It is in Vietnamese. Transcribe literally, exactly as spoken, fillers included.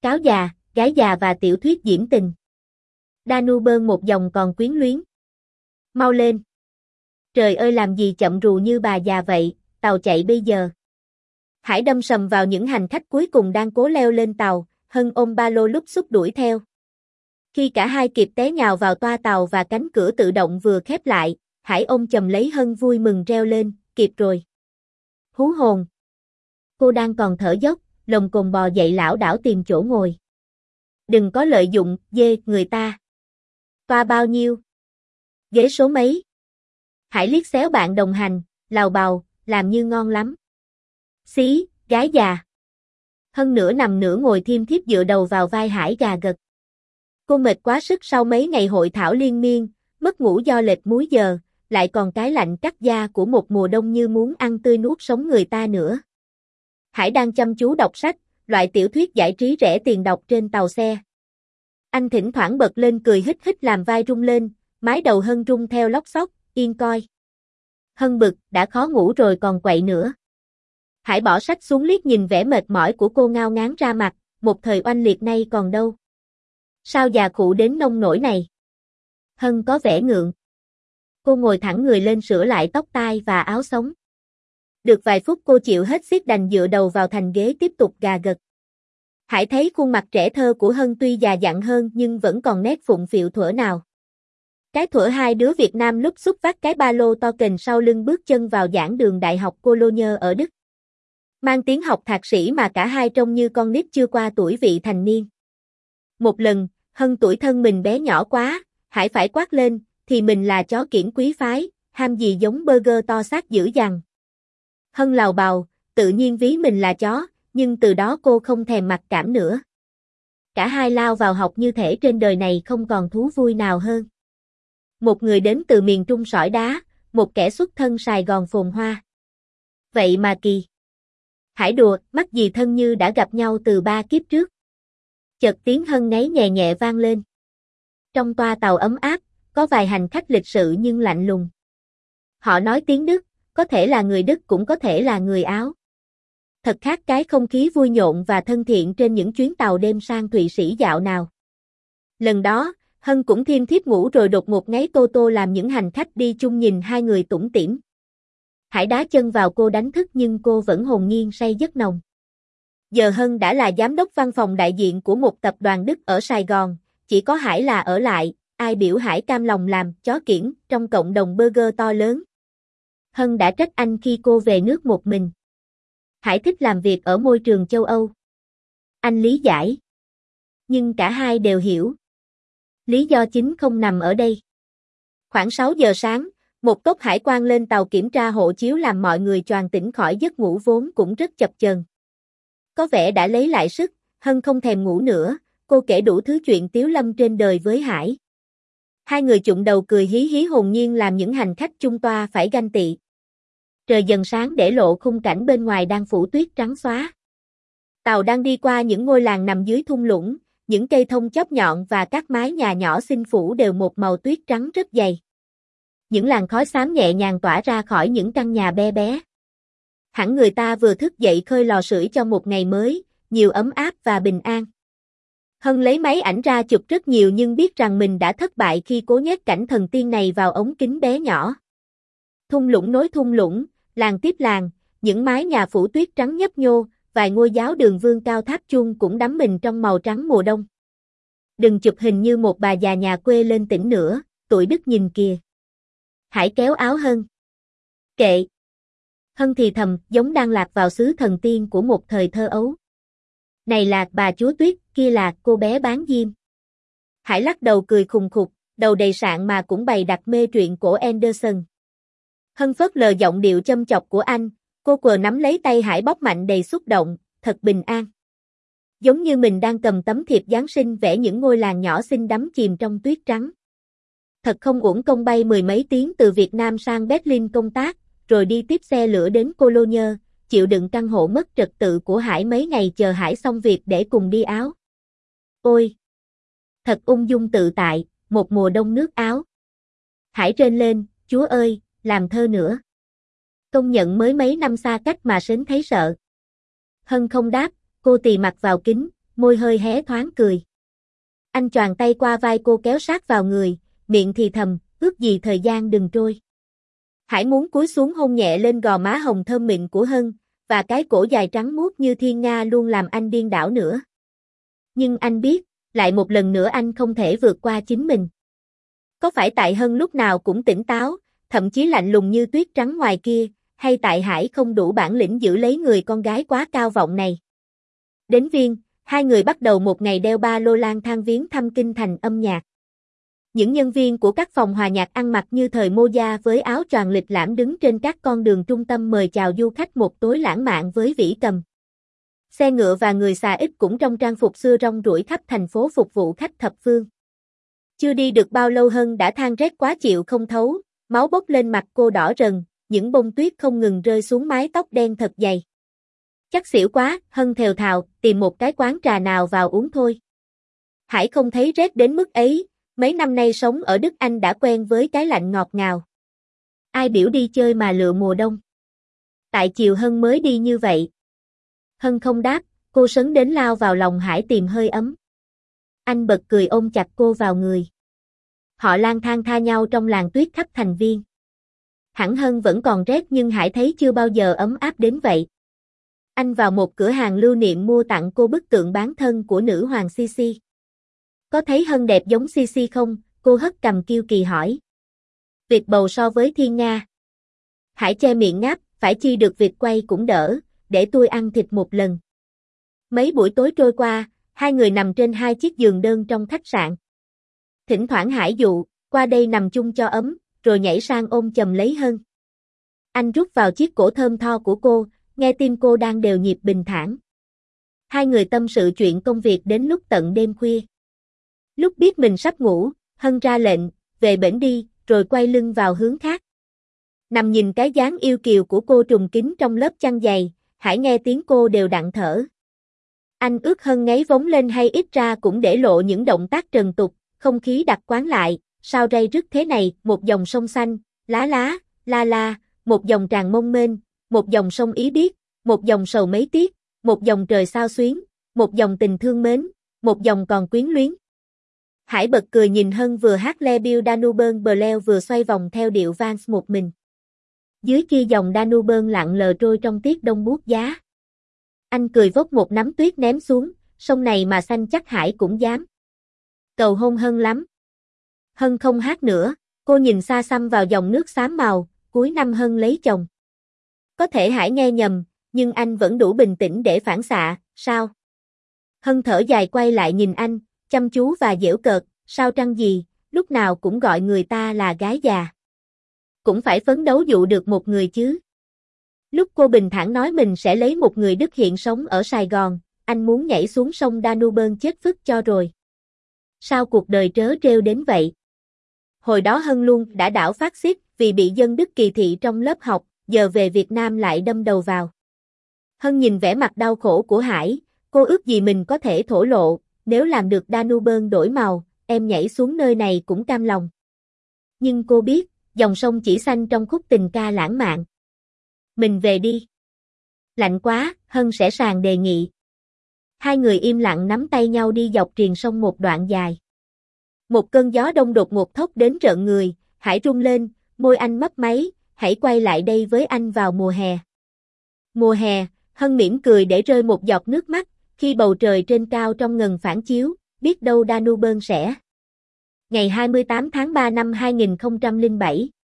cáo già, gái già và tiểu thuyết diễm tình. Danube một dòng còn quyến luyến. Mau lên. Trời ơi làm gì chậm rù như bà già vậy, tàu chạy bây giờ. Hải đâm sầm vào những hành khách cuối cùng đang cố leo lên tàu, Hân ôm ba lô lúc xúc đuổi theo. Khi cả hai kịp té nhào vào toa tàu và cánh cửa tự động vừa khép lại, Hải ôm chầm lấy Hân vui mừng reo lên, kịp rồi. Hú hồn. Cô đang còn thở dốc, lồng cồn bò dậy lảo đảo tìm chỗ ngồi. Đừng có lợi dụng, dê, người ta. Toa bao nhiêu? Ghế số mấy? Hải liếc xéo bạn đồng hành, lào bào, làm như ngon lắm. Xí, gái già. Hân nửa nằm nửa ngồi thiêm thiếp dựa đầu vào vai Hải gà gật. Cô mệt quá sức sau mấy ngày hội thảo liên miên, mất ngủ do lệch múi giờ, lại còn cái lạnh cắt da của một mùa đông như muốn ăn tươi nuốt sống người ta nữa. Hải đang chăm chú đọc sách, loại tiểu thuyết giải trí rẻ tiền đọc trên tàu xe. Anh thỉnh thoảng bật lên cười hít hít làm vai rung lên, mái đầu Hân rung theo lóc xóc, yên coi. Hân bực, đã khó ngủ rồi còn quậy nữa. Hải bỏ sách xuống liếc nhìn vẻ mệt mỏi của cô ngao ngán ra mặt, một thời oanh liệt nay còn đâu. Sao già khụ đến nông nổi này? Hân có vẻ ngượng. Cô ngồi thẳng người lên sửa lại tóc tai và áo sống. Được vài phút cô chịu hết xiết đành dựa đầu vào thành ghế tiếp tục gà gật. Hải thấy khuôn mặt trẻ thơ của Hân tuy già dặn hơn nhưng vẫn còn nét phụng phịu thuở nào. Cái thuở hai đứa Việt Nam lúc xúc vác cái ba lô to kềnh sau lưng bước chân vào giảng đường Đại học Cologne ở Đức. Mang tiếng học thạc sĩ mà cả hai trông như con nít chưa qua tuổi vị thành niên. Một lần, Hân tuổi thân mình bé nhỏ quá, Hải phải quát lên, thì mình là chó kiểng quý phái, ham gì giống burger to xác dữ dằn. Hân lào bào, tự nhiên ví mình là chó, nhưng từ đó cô không thèm mặc cảm nữa. Cả hai lao vào học như thể trên đời này không còn thú vui nào hơn. Một người đến từ miền Trung sỏi đá, một kẻ xuất thân Sài Gòn phồn hoa. Vậy mà kỳ. Hải đùa, mắc gì thân như đã gặp nhau từ ba kiếp trước. Chợt tiếng Hân ngáy nhẹ nhẹ vang lên. Trong toa tàu ấm áp, có vài hành khách lịch sự nhưng lạnh lùng. Họ nói tiếng Đức, có thể là người Đức cũng có thể là người Áo. Thật khác cái không khí vui nhộn và thân thiện trên những chuyến tàu đêm sang Thụy Sĩ dạo nào. Lần đó, Hân cũng thiêm thiếp ngủ rồi đột ngột ngáy tô tô làm những hành khách đi chung nhìn hai người tủm tỉm. Hải đá chân vào cô đánh thức nhưng cô vẫn hồn nhiên say giấc nồng. Giờ Hân đã là giám đốc văn phòng đại diện của một tập đoàn Đức ở Sài Gòn, chỉ có Hải là ở lại, ai biểu Hải cam lòng làm chó kiểng trong cộng đồng burger to lớn. Hân đã trách anh khi cô về nước một mình. Hải thích làm việc ở môi trường châu Âu. Anh lý giải. Nhưng cả hai đều hiểu. Lý do chính không nằm ở đây. Khoảng sáu giờ sáng, một tốp hải quan lên tàu kiểm tra hộ chiếu làm mọi người choàng tỉnh khỏi giấc ngủ vốn cũng rất chập chờn. Có vẻ đã lấy lại sức, Hân không thèm ngủ nữa, cô kể đủ thứ chuyện tiếu lâm trên đời với Hải. Hai người chụng đầu cười hí hí hồn nhiên làm những hành khách chung toa phải ganh tị. Trời dần sáng để lộ khung cảnh bên ngoài đang phủ tuyết trắng xóa. Tàu đang đi qua những ngôi làng nằm dưới thung lũng, những cây thông chóp nhọn và các mái nhà nhỏ xinh phủ đều một màu tuyết trắng rất dày. Những làn khói xám nhẹ nhàng tỏa ra khỏi những căn nhà be bé. Hẳn người ta vừa thức dậy khơi lò sưởi cho một ngày mới, nhiều ấm áp và bình an. Hân lấy máy ảnh ra chụp rất nhiều nhưng biết rằng mình đã thất bại khi cố nhét cảnh thần tiên này vào ống kính bé nhỏ. Thung lũng nối thung lũng, làng tiếp làng, những mái nhà phủ tuyết trắng nhấp nhô, vài ngôi giáo đường vương cao tháp chuông cũng đắm mình trong màu trắng mùa đông. Đừng chụp hình như một bà già nhà quê lên tỉnh nữa, tụi Đức nhìn kìa. Hải kéo áo Hân. Kệ. Hân thì thầm, giống đang lạc vào xứ thần tiên của một thời thơ ấu. Này là bà chúa tuyết, kia là cô bé bán diêm. Hải lắc đầu cười khùng khục, đầu đầy sạn mà cũng bày đặt mê truyện của Anderson. Hân phớt lờ giọng điệu châm chọc của anh, cô quờ nắm lấy tay Hải bóp mạnh đầy xúc động, thật bình an. Giống như mình đang cầm tấm thiệp Giáng sinh vẽ những ngôi làng nhỏ xinh đắm chìm trong tuyết trắng. Thật không uổng công bay mười mấy tiếng từ Việt Nam sang Berlin công tác, rồi đi tiếp xe lửa đến Cologne, chịu đựng căn hộ mất trật tự của Hải mấy ngày chờ Hải xong việc để cùng đi Áo. Ôi! Thật ung dung tự tại, một mùa đông nước Áo. Hải rên lên, Chúa ơi, làm thơ nữa. Công nhận mới mấy năm xa cách mà sến thấy sợ. Hân không đáp, cô tì mặt vào kính, môi hơi hé thoáng cười. Anh choàng tay qua vai cô kéo sát vào người, miệng thì thầm, ước gì thời gian đừng trôi. Hải muốn cúi xuống hôn nhẹ lên gò má hồng thơm mịn của Hân, và cái cổ dài trắng muốt như thiên nga luôn làm anh điên đảo nữa. Nhưng anh biết, lại một lần nữa anh không thể vượt qua chính mình. Có phải tại Hân lúc nào cũng tỉnh táo, thậm chí lạnh lùng như tuyết trắng ngoài kia, hay tại Hải không đủ bản lĩnh giữ lấy người con gái quá cao vọng này? Đến Viên, hai người bắt đầu một ngày đeo ba lô lang thang viếng thăm kinh thành âm nhạc. Những nhân viên của các phòng hòa nhạc ăn mặc như thời Mô Gia với áo choàng lịch lãm đứng trên các con đường trung tâm mời chào du khách một tối lãng mạn với vĩ cầm. Xe ngựa và người xà ít cũng trong trang phục xưa rong ruổi khắp thành phố phục vụ khách thập phương. Chưa đi được bao lâu Hân đã than rét quá chịu không thấu, máu bốc lên mặt cô đỏ rần, những bông tuyết không ngừng rơi xuống mái tóc đen thật dày. Chắc xỉu quá, Hân thều thào, tìm một cái quán trà nào vào uống thôi. Hải không thấy rét đến mức ấy, mấy năm nay sống ở Đức Anh đã quen với cái lạnh ngọt ngào. Ai biểu đi chơi mà lựa mùa đông. Tại chiều Hân mới đi như vậy. Hân không đáp, cô sấn đến lao vào lòng Hải tìm hơi ấm. Anh bật cười ôm chặt cô vào người. Họ lang thang tha nhau trong làng tuyết khắp thành Viên. Hẳn Hân vẫn còn rét nhưng Hải thấy chưa bao giờ ấm áp đến vậy. Anh vào một cửa hàng lưu niệm mua tặng cô bức tượng bán thân của nữ hoàng Sisi. Có thấy Hân đẹp giống Sisi không? Cô hất cằm kiêu kỳ hỏi. Việt bầu so với thiên nga. Hải che miệng ngáp, phải chi được việc quay cũng đỡ, để tôi ăn thịt một lần. Mấy buổi tối trôi qua, hai người nằm trên hai chiếc giường đơn trong khách sạn. Thỉnh thoảng Hải dụ, qua đây nằm chung cho ấm, rồi nhảy sang ôm chầm lấy Hân. Anh rút vào chiếc cổ thơm tho của cô, nghe tim cô đang đều nhịp bình thản. Hai người tâm sự chuyện công việc đến lúc tận đêm khuya. Lúc biết mình sắp ngủ, Hân ra lệnh, về bển đi, rồi quay lưng vào hướng khác. Nằm nhìn cái dáng yêu kiều của cô trùng kín trong lớp chăn dày, Hải nghe tiếng cô đều đặn thở. Anh ước Hân ngáy vống lên hay ít ra cũng để lộ những động tác trần tục, không khí đặc quán lại, sao ray rứt thế này, một dòng sông xanh, lá lá, la la, một dòng tràng mông mênh, một dòng sông ý biết, một dòng sầu mấy tiết, một dòng trời sao xuyến, một dòng tình thương mến, một dòng còn quyến luyến. Hải bật cười nhìn Hân vừa hát Le Bill Danube Bleu vừa xoay vòng theo điệu vals một mình. Dưới kia dòng Danube lặng lờ trôi trong tiết đông buốt giá. Anh cười vốc một nắm tuyết ném xuống, sông này mà xanh chắc Hải cũng dám. Cầu hôn Hân lắm. Hân không hát nữa, cô nhìn xa xăm vào dòng nước xám màu, cuối năm Hân lấy chồng. Có thể Hải nghe nhầm, nhưng anh vẫn đủ bình tĩnh để phản xạ, sao? Hân thở dài quay lại nhìn anh, chăm chú và giễu cợt, sao trăng gì, lúc nào cũng gọi người ta là gái già. Cũng phải phấn đấu dụ được một người chứ. Lúc cô bình thản nói mình sẽ lấy một người Đức hiện sống ở Sài Gòn, anh muốn nhảy xuống sông Danube chết phức cho rồi. Sao cuộc đời trớ trêu đến vậy? Hồi đó Hân luôn đã đảo phát xít vì bị dân Đức kỳ thị trong lớp học, giờ về Việt Nam lại đâm đầu vào. Hân nhìn vẻ mặt đau khổ của Hải, cô ước gì mình có thể thổ lộ, nếu làm được Danube đổi màu, em nhảy xuống nơi này cũng cam lòng. Nhưng cô biết, dòng sông chỉ xanh trong khúc tình ca lãng mạn. Mình về đi. Lạnh quá, Hân sẽ sàng đề nghị. Hai người im lặng nắm tay nhau đi dọc triền sông một đoạn dài. Một cơn gió đông đột ngột thốc đến rợn người, Hải rung lên, môi anh mấp máy, hãy quay lại đây với anh vào mùa hè. Mùa hè, Hân mỉm cười để rơi một giọt nước mắt, khi bầu trời trên cao trong ngần phản chiếu, biết đâu Danube sẽ. Ngày hai mươi tám tháng ba năm hai nghìn không trăm lẻ bảy